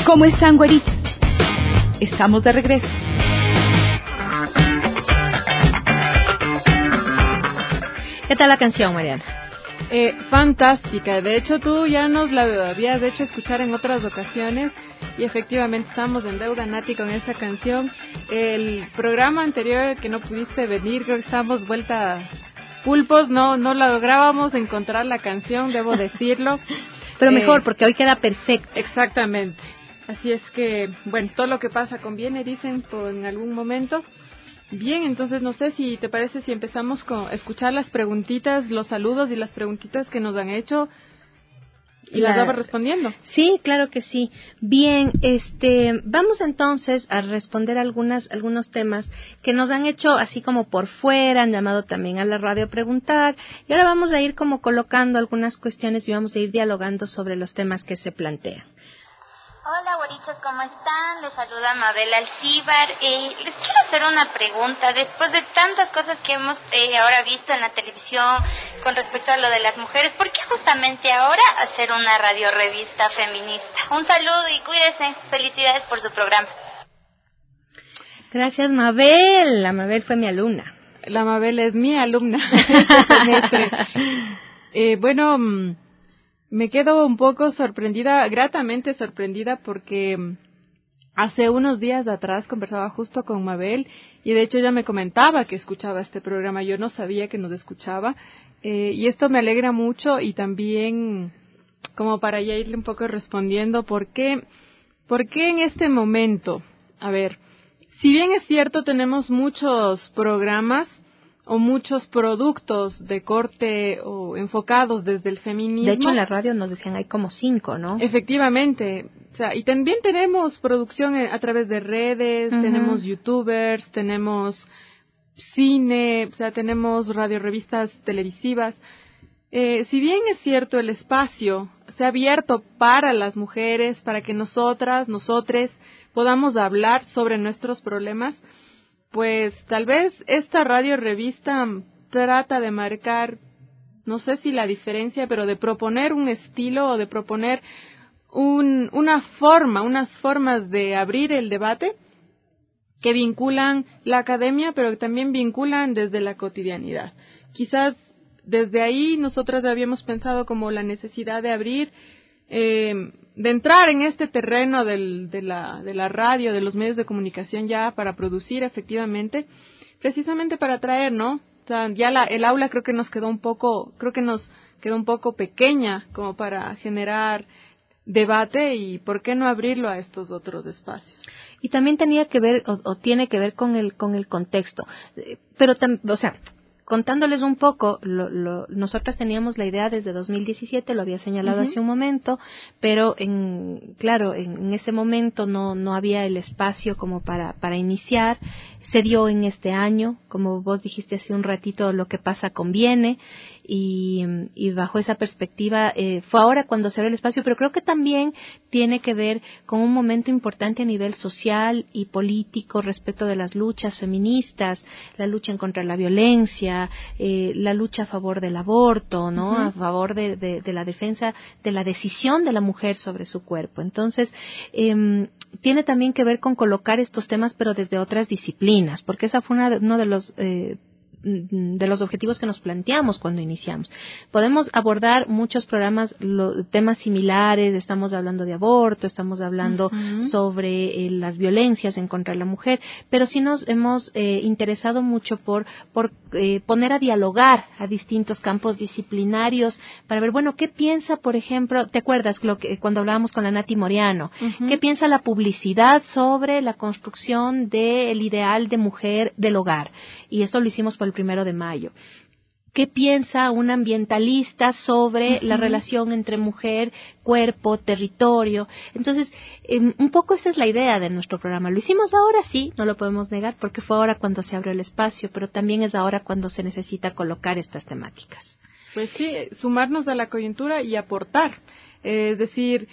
¿Cómo están, güeritas? Estamos de regreso. ¿Qué tal la canción, Mariana? Fantástica. De hecho, tú ya nos la habías hecho escuchar en otras ocasiones y efectivamente estamos en deuda, Nati, con esa canción. El programa anterior que no pudiste venir, creo que estábamos vuelta pulpos, no la lográbamos encontrar la canción, debo decirlo. Pero mejor, porque hoy queda perfecto. Exactamente. Así es que, bueno, todo lo que pasa conviene, dicen en algún momento. Bien, entonces no sé si te parece si empezamos con escuchar las preguntitas, los saludos y las preguntitas que nos han hecho y las vamos respondiendo. Sí, claro que sí. Bien, vamos entonces a responder algunos temas que nos han hecho así como por fuera, han llamado también a la radio a preguntar, y ahora vamos a ir como colocando algunas cuestiones y vamos a ir dialogando sobre los temas que se plantean. Hola, güerichos, ¿cómo están? Les saluda Mabel Alcíbar. Les quiero hacer una pregunta. Después de tantas cosas que hemos ahora visto en la televisión con respecto a lo de las mujeres, ¿por qué justamente ahora hacer una radiorevista feminista? Un saludo y cuídense. Felicidades por su programa. Gracias, Mabel. La Mabel fue mi alumna. La Mabel es mi alumna. Bueno, me quedo un poco sorprendida, gratamente sorprendida, porque hace unos días atrás conversaba justo con Mabel y de hecho ella me comentaba que escuchaba este programa. Yo no sabía que nos escuchaba y esto me alegra mucho, y también como para ya irle un poco respondiendo ¿por qué en este momento? A ver, si bien es cierto tenemos muchos programas o muchos productos de corte o enfocados desde el feminismo. De hecho, en la radio nos decían hay como 5, ¿no? Efectivamente. O sea, y también tenemos producción a través de redes, tenemos youtubers, tenemos cine, o sea, tenemos radiorevistas televisivas. Si bien es cierto, el espacio se ha abierto para las mujeres, para que nosotres podamos hablar sobre nuestros problemas, pues tal vez esta radio revista trata de marcar, no sé si la diferencia, pero de proponer un estilo o de proponer unas formas de abrir el debate que vinculan la academia, pero que también vinculan desde la cotidianidad. Quizás desde ahí nosotras habíamos pensado como la necesidad de abrir, de entrar en este terreno de la radio, de los medios de comunicación ya para producir efectivamente, precisamente para atraer, ¿no? O sea, ya el aula creo que nos quedó un poco pequeña como para generar debate, y ¿por qué no abrirlo a estos otros espacios? Y también tenía que ver o tiene que ver con el contexto, pero contándoles un poco, nosotras teníamos la idea desde 2017, lo había señalado hace un momento, pero en ese momento no había el espacio como para iniciar. Se dio en este año, como vos dijiste hace un ratito, lo que pasa conviene, y bajo esa perspectiva fue ahora cuando se abrió el espacio, pero creo que también tiene que ver con un momento importante a nivel social y político respecto de las luchas feministas, la lucha en contra de la violencia, la lucha a favor del aborto, ¿no? A favor de la defensa de la decisión de la mujer sobre su cuerpo. Entonces, tiene también que ver con colocar estos temas, pero desde otras disciplinas, porque esa fue uno de los objetivos que nos planteamos cuando iniciamos. Podemos abordar muchos programas, temas similares, estamos hablando de aborto, estamos hablando sobre las violencias en contra de la mujer, pero sí nos hemos interesado mucho por poner a dialogar a distintos campos disciplinarios para ver, bueno, ¿qué piensa, por ejemplo, te acuerdas cuando hablábamos con la Nati Moriano? ¿Qué piensa la publicidad sobre la construcción del ideal de mujer del hogar? Y esto lo hicimos por el 1 de mayo. ¿Qué piensa un ambientalista sobre la relación entre mujer, cuerpo, territorio? Entonces, un poco esa es la idea de nuestro programa. Lo hicimos ahora, sí, no lo podemos negar, porque fue ahora cuando se abrió el espacio, pero también es ahora cuando se necesita colocar estas temáticas. Pues sí, sumarnos a la coyuntura y aportar. Es decir,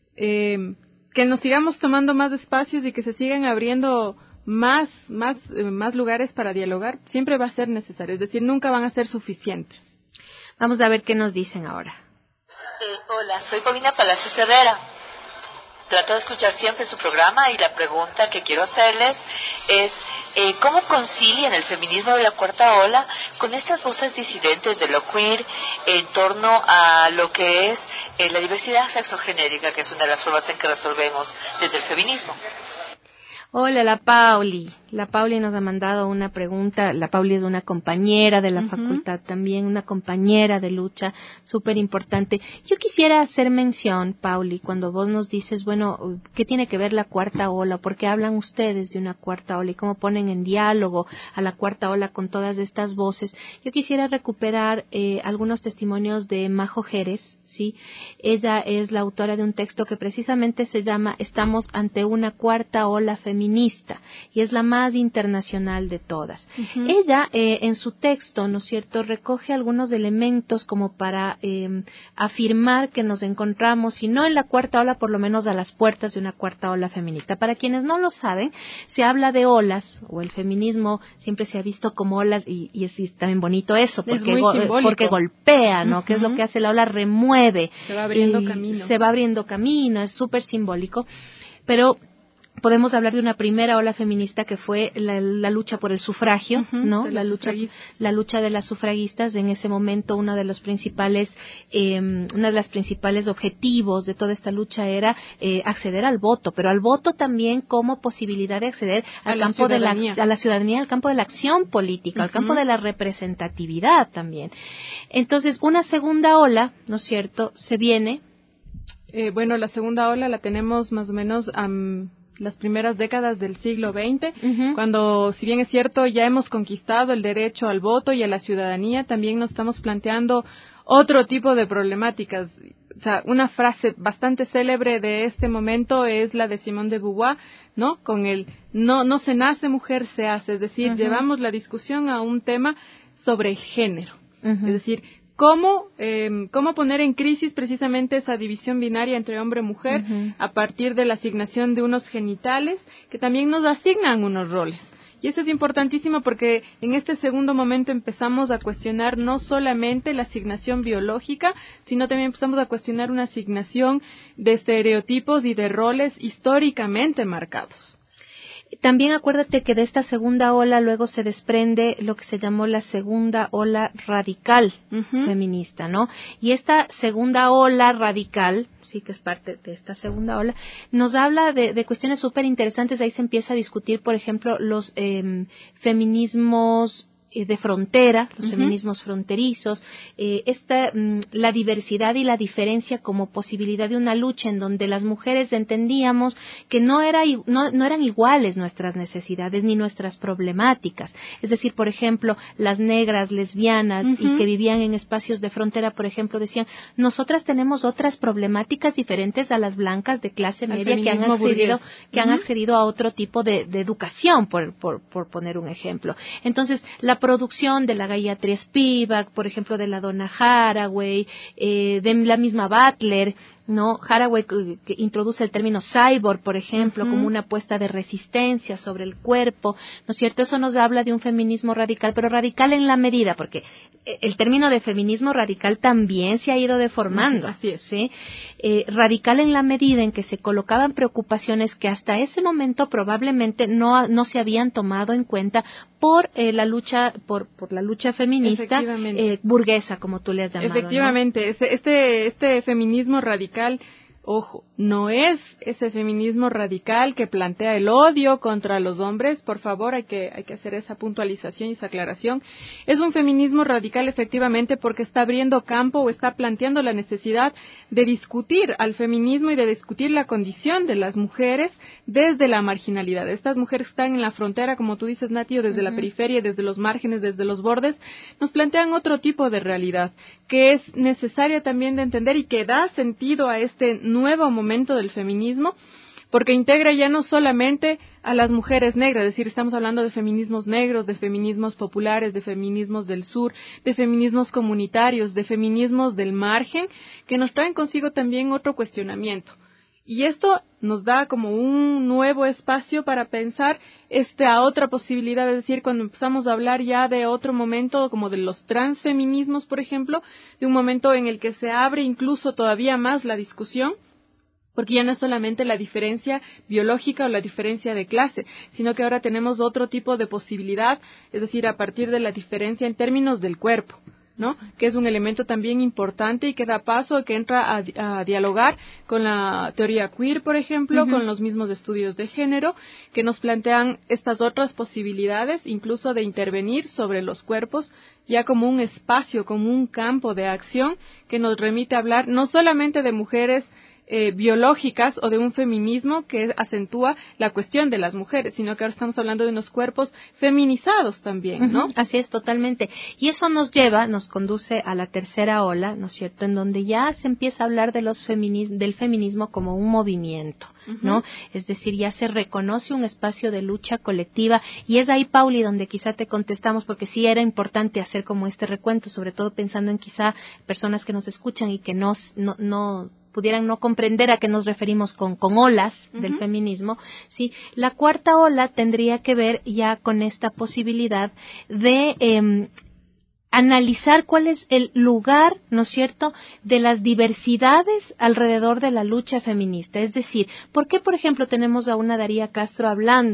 que nos sigamos tomando más espacios y que se sigan abriendo más lugares para dialogar, siempre va a ser necesario, es decir, nunca van a ser suficientes. Vamos a ver qué nos dicen ahora. Hola, soy Paulina Palacios Herrera. trato de escuchar siempre su programa y la pregunta que quiero hacerles es ¿cómo concilian el feminismo de la cuarta ola con estas voces disidentes de lo queer en torno a lo que es la diversidad sexogenérica, que es una de las formas en que resolvemos desde el feminismo? Hola, la Pauli. La Pauli nos ha mandado una pregunta. La Pauli es una compañera de la facultad también, una compañera de lucha súper importante. Yo quisiera hacer mención, Pauli, cuando vos nos dices, bueno, ¿qué tiene que ver la cuarta ola? ¿Por qué hablan ustedes de una cuarta ola? ¿Y cómo ponen en diálogo a la cuarta ola con todas estas voces? Yo quisiera recuperar algunos testimonios de Majo Jerez, ¿sí? Ella es la autora de un texto que precisamente se llama Estamos ante una cuarta ola feminista, y es la más internacional de todas. Ella, en su texto, ¿no es cierto?, recoge algunos elementos como para afirmar que nos encontramos, si no en la cuarta ola, por lo menos a las puertas de una cuarta ola feminista. Para quienes no lo saben, se habla de olas, o el feminismo siempre se ha visto como olas, y es también bonito eso, porque golpea, ¿no?, que es lo que hace la ola, remueve. Se va abriendo camino. Se va abriendo camino, es súper simbólico, pero podemos hablar de una primera ola feminista que fue la lucha por el sufragio, ¿no? La lucha de las sufragistas. En ese momento una de las principales objetivos de toda esta lucha era acceder al voto, pero al voto también como posibilidad de acceder al campo de la ciudadanía, al campo de la acción política, al campo de la representatividad también. Entonces, una segunda ola, ¿no es cierto?, se viene. Bueno, la segunda ola la tenemos más o menos las primeras décadas del siglo XX, cuando, si bien es cierto, ya hemos conquistado el derecho al voto y a la ciudadanía, también nos estamos planteando otro tipo de problemáticas. O sea, una frase bastante célebre de este momento es la de Simone de Beauvoir, ¿no? Con el no se nace, mujer se hace. Es decir, llevamos la discusión a un tema sobre el género. Es decir, ¿cómo poner en crisis precisamente esa división binaria entre hombre y mujer a partir de la asignación de unos genitales que también nos asignan unos roles? Y eso es importantísimo porque en este segundo momento empezamos a cuestionar no solamente la asignación biológica, sino también empezamos a cuestionar una asignación de estereotipos y de roles históricamente marcados. También acuérdate que de esta segunda ola luego se desprende lo que se llamó la segunda ola radical feminista, ¿no? Y esta segunda ola radical, sí que es parte de esta segunda ola, nos habla de cuestiones súper interesantes. Ahí se empieza a discutir, por ejemplo, los feminismos de frontera, los feminismos fronterizos, la diversidad y la diferencia como posibilidad de una lucha en donde las mujeres entendíamos que no eran iguales nuestras necesidades ni nuestras problemáticas. Es decir, por ejemplo, las negras, lesbianas y que vivían en espacios de frontera, por ejemplo, decían, nosotras tenemos otras problemáticas diferentes a las blancas de clase media que han accedido a otro tipo de educación, por poner un ejemplo. Entonces, la producción de la Gayatri Spivak, por ejemplo, de la Donna Haraway, de la misma Butler, ¿no? Haraway que introduce el término cyborg, por ejemplo, como una apuesta de resistencia sobre el cuerpo, ¿no es cierto? Eso nos habla de un feminismo radical, pero radical en la medida, porque el término de feminismo radical también se ha ido deformando. Así es. ¿Sí? Radical en la medida en que se colocaban preocupaciones que hasta ese momento probablemente no se habían tomado en cuenta por la lucha feminista burguesa, como tú le has llamado. Efectivamente, ¿no? Este feminismo radical, ojo, no es ese feminismo radical que plantea el odio contra los hombres. Por favor, hay que hacer esa puntualización y esa aclaración. Es un feminismo radical efectivamente porque está abriendo campo o está planteando la necesidad de discutir al feminismo y de discutir la condición de las mujeres desde la marginalidad. Estas mujeres que están en la frontera, como tú dices, Nati, o desde la periferia, desde los márgenes, desde los bordes, nos plantean otro tipo de realidad que es necesaria también de entender y que da sentido a este nuevo momento del feminismo, porque integra ya no solamente a las mujeres negras, es decir, estamos hablando de feminismos negros, de feminismos populares, de feminismos del sur, de feminismos comunitarios, de feminismos del margen, que nos traen consigo también otro cuestionamiento. Y esto nos da como un nuevo espacio para pensar a otra posibilidad, es decir, cuando empezamos a hablar ya de otro momento, como de los transfeminismos, por ejemplo, de un momento en el que se abre incluso todavía más la discusión, porque ya no es solamente la diferencia biológica o la diferencia de clase, sino que ahora tenemos otro tipo de posibilidad, es decir, a partir de la diferencia en términos del cuerpo, ¿no? Que es un elemento también importante y que da paso, que entra a dialogar con la teoría queer, por ejemplo, con los mismos estudios de género, que nos plantean estas otras posibilidades, incluso de intervenir sobre los cuerpos, ya como un espacio, como un campo de acción que nos remite a hablar no solamente de mujeres biológicas o de un feminismo que acentúa la cuestión de las mujeres, sino que ahora estamos hablando de unos cuerpos feminizados también, ¿no? Así es, totalmente. Y eso nos conduce a la tercera ola, ¿no es cierto?, en donde ya se empieza a hablar de del feminismo como un movimiento, ¿no? Es decir, ya se reconoce un espacio de lucha colectiva, y es ahí, Pauli, donde quizá te contestamos, porque sí era importante hacer como este recuento, sobre todo pensando en quizá personas que nos escuchan y que no pudieran no comprender a qué nos referimos con olas del feminismo, ¿sí? La cuarta ola tendría que ver ya con esta posibilidad de analizar cuál es el lugar, ¿no es cierto?, de las diversidades alrededor de la lucha feminista. Es decir, ¿por qué, por ejemplo, tenemos a una Daría Castro,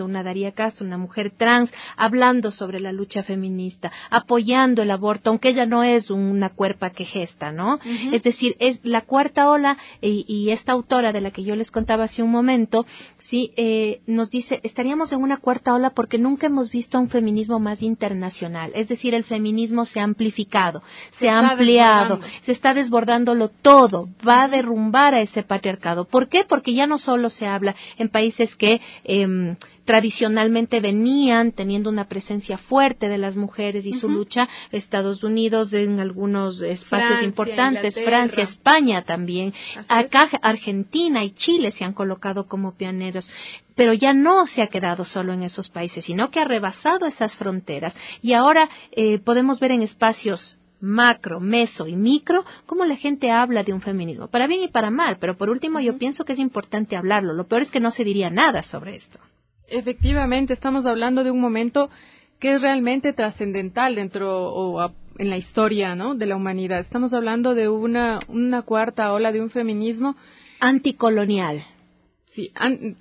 una mujer trans, hablando sobre la lucha feminista, apoyando el aborto, aunque ella no es una cuerpa que gesta, ¿no? Es decir, es la cuarta ola, y esta autora de la que yo les contaba hace un momento, sí, nos dice, estaríamos en una cuarta ola porque nunca hemos visto un feminismo más internacional. Es decir, el feminismo se ha amplificado, se ha ampliado, se está desbordándolo todo, va a derrumbar a ese patriarcado. ¿Por qué? Porque ya no solo se habla en países que tradicionalmente venían teniendo una presencia fuerte de las mujeres y su lucha, Estados Unidos en algunos espacios importantes, Francia, España también, acá Argentina y Chile se han colocado como pioneros, pero ya no se ha quedado solo en esos países, sino que ha rebasado esas fronteras, y ahora podemos ver en espacios macro, meso y micro cómo la gente habla de un feminismo, para bien y para mal, pero por último yo pienso que es importante hablarlo. Lo peor es que no se diría nada sobre esto. Efectivamente, estamos hablando de un momento que es realmente trascendental en la historia, ¿no?, de la humanidad. Estamos hablando de una cuarta ola de un feminismo anticolonial. Sí,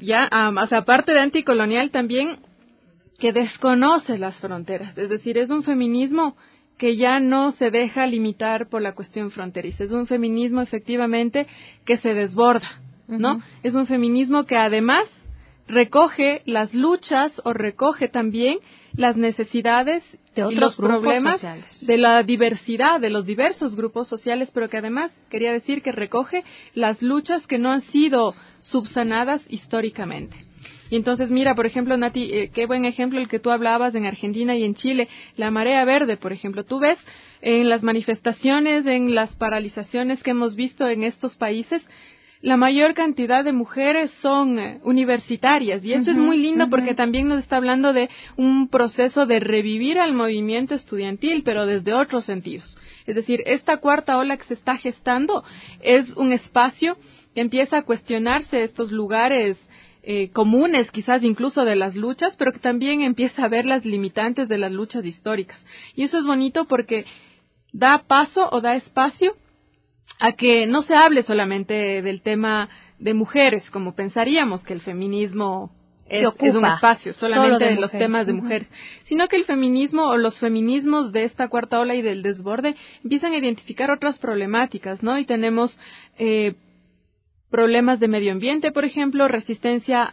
o sea, aparte de anticolonial también que desconoce las fronteras, es decir, es un feminismo que ya no se deja limitar por la cuestión fronteriza, es un feminismo efectivamente que se desborda, ¿no? Es un feminismo que además recoge las luchas o recoge también las necesidades y los problemas sociales, de la diversidad, de los diversos grupos sociales, pero que además quería decir que recoge las luchas que no han sido subsanadas históricamente. Y entonces, mira, por ejemplo, Nati, qué buen ejemplo el que tú hablabas en Argentina y en Chile, la marea verde, por ejemplo. Tú ves en las manifestaciones, en las paralizaciones que hemos visto en estos países, la mayor cantidad de mujeres son universitarias, y eso es muy lindo porque también nos está hablando de un proceso de revivir al movimiento estudiantil, pero desde otros sentidos. Es decir, esta cuarta ola que se está gestando es un espacio que empieza a cuestionarse estos lugares comunes, quizás incluso de las luchas, pero que también empieza a ver las limitantes de las luchas históricas. Y eso es bonito porque da paso o da espacio a que no se hable solamente del tema de mujeres, como pensaríamos que el feminismo es un espacio solamente de los temas de mujeres, sino que el feminismo o los feminismos de esta cuarta ola y del desborde empiezan a identificar otras problemáticas, ¿no? Y tenemos problemas de medio ambiente, por ejemplo, resistencia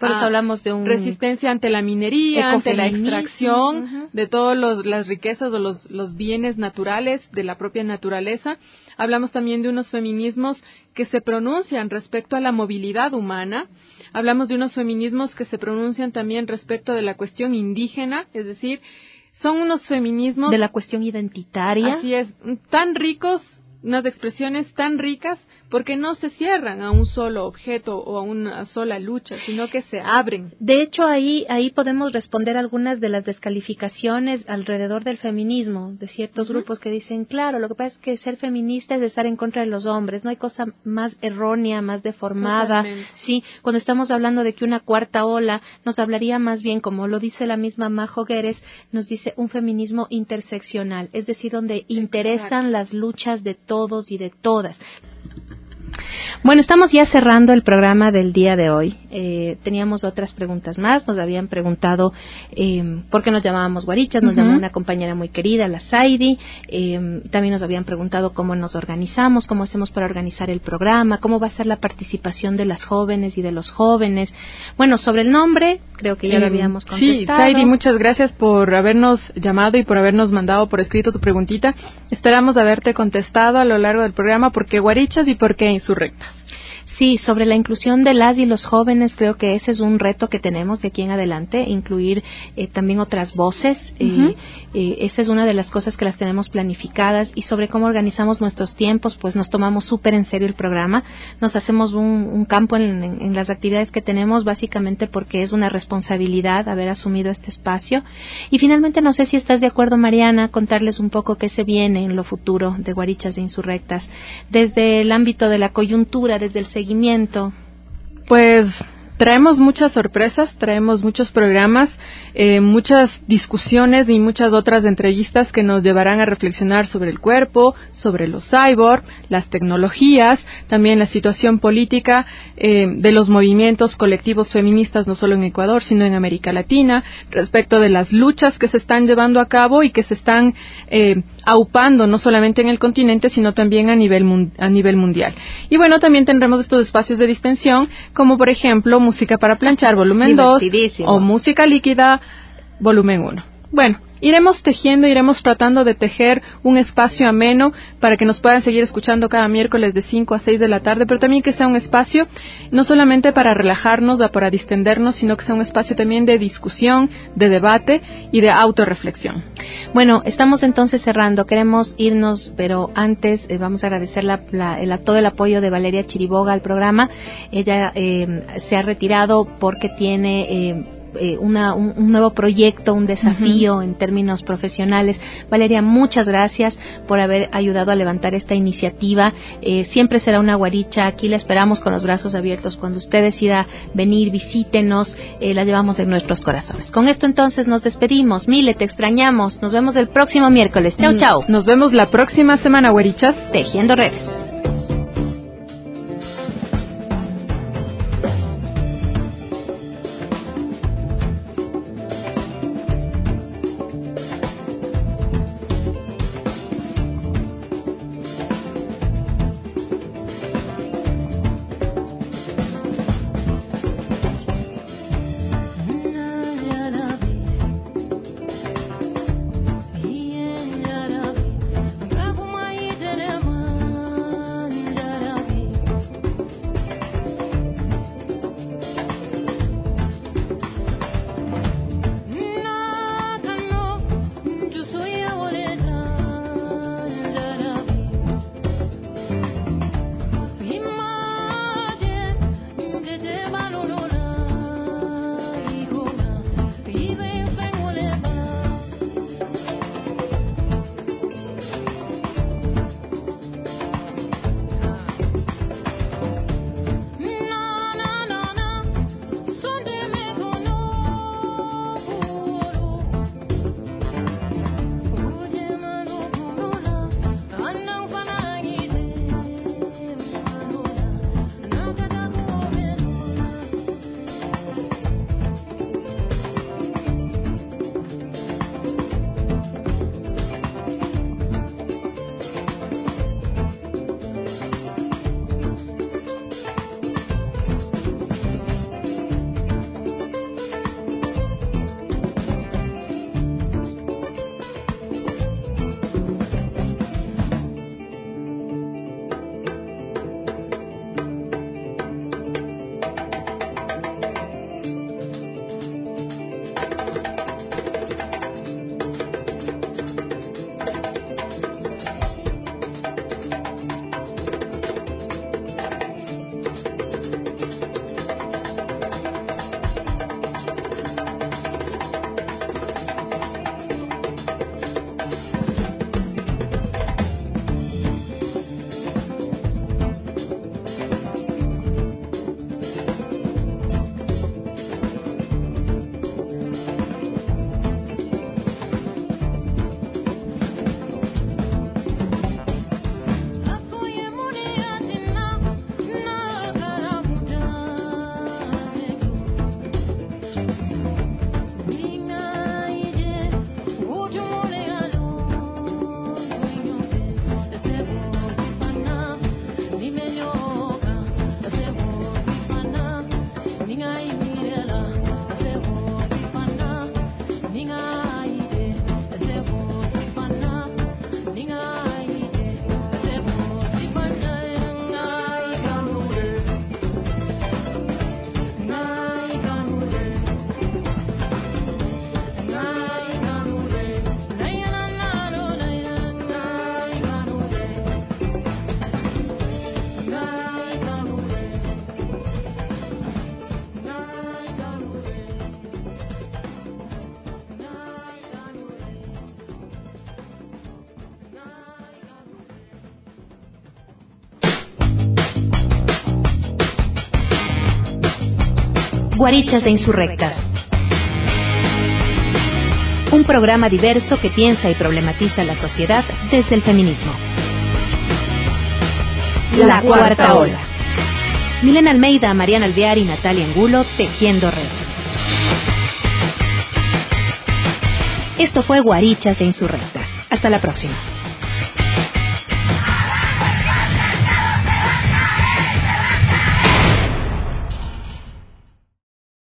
ante la minería, ante la extracción de todas las riquezas o los bienes naturales de la propia naturaleza. Hablamos también de unos feminismos que se pronuncian respecto a la movilidad humana. Hablamos de unos feminismos que se pronuncian también respecto de la cuestión indígena, es decir, son unos feminismos de la cuestión identitaria. Así es, tan ricos, unas expresiones tan ricas, porque no se cierran a un solo objeto o a una sola lucha, sino que se abren. De hecho, ahí podemos responder algunas de las descalificaciones alrededor del feminismo, de ciertos grupos que dicen, claro, lo que pasa es que ser feminista es estar en contra de los hombres, no hay cosa más errónea, más deformada. Totalmente. Sí, cuando estamos hablando de que una cuarta ola nos hablaría más bien, como lo dice la misma Majo Gueres, nos dice un feminismo interseccional, es decir, donde interesan las luchas de todos y de todas. Bueno, estamos ya cerrando el programa del día de hoy. Teníamos otras preguntas más. Nos habían preguntado por qué nos llamábamos Guarichas. Nos llamó una compañera muy querida, la Saidi. También nos habían preguntado cómo nos organizamos, cómo hacemos para organizar el programa, cómo va a ser la participación de las jóvenes y de los jóvenes. Bueno, sobre el nombre, creo que ya lo habíamos contestado. Sí, Saidi, muchas gracias por habernos llamado y por habernos mandado por escrito tu preguntita. Esperamos haberte contestado a lo largo del programa por qué Guarichas y por qué Insurrectas. Sí, sobre la inclusión de las y los jóvenes, creo que ese es un reto que tenemos de aquí en adelante, incluir también otras voces. Esa es una de las cosas que las tenemos planificadas, y sobre cómo organizamos nuestros tiempos, pues nos tomamos súper en serio el programa. Nos hacemos un campo en las actividades que tenemos, básicamente porque es una responsabilidad haber asumido este espacio. Y finalmente, no sé si estás de acuerdo, Mariana, contarles un poco qué se viene en lo futuro de Guarichas e Insurrectas, desde el ámbito de la coyuntura, desde el seguimiento. Pues traemos muchas sorpresas, traemos muchos programas, muchas discusiones y muchas otras entrevistas que nos llevarán a reflexionar sobre el cuerpo, sobre los cyborg, las tecnologías, también la situación política de los movimientos colectivos feministas, no solo en Ecuador, sino en América Latina, respecto de las luchas que se están llevando a cabo y que se están aupando no solamente en el continente, sino también a nivel mundial. Y bueno, también tendremos estos espacios de distensión, como por ejemplo Música para planchar, volumen 2, o Música líquida, volumen 1. Bueno, iremos tejiendo, iremos tratando de tejer un espacio ameno para que nos puedan seguir escuchando cada miércoles de 5 a 6 de la tarde, pero también que sea un espacio no solamente para relajarnos o para distendernos, sino que sea un espacio también de discusión, de debate y de autorreflexión. Bueno, estamos entonces cerrando. Queremos irnos, pero antes vamos a agradecer todo el apoyo de Valeria Chiriboga al programa. Ella se ha retirado porque tiene un nuevo proyecto, un desafío en términos profesionales. Valeria, muchas gracias por haber ayudado a levantar esta iniciativa. Siempre será una guaricha, aquí la esperamos con los brazos abiertos. Cuando usted decida venir, visítenos, la llevamos en nuestros corazones. Con esto entonces nos despedimos. Mile, te extrañamos. Nos vemos el próximo miércoles. Chau, chau. Nos vemos la próxima semana, guarichas. Tejiendo redes. Guarichas e Insurrectas. Un programa diverso que piensa y problematiza la sociedad desde el feminismo. La Cuarta Ola. Milena Almeida, Mariana Alvear y Natalia Angulo tejiendo redes. Esto fue Guarichas e Insurrectas. Hasta la próxima.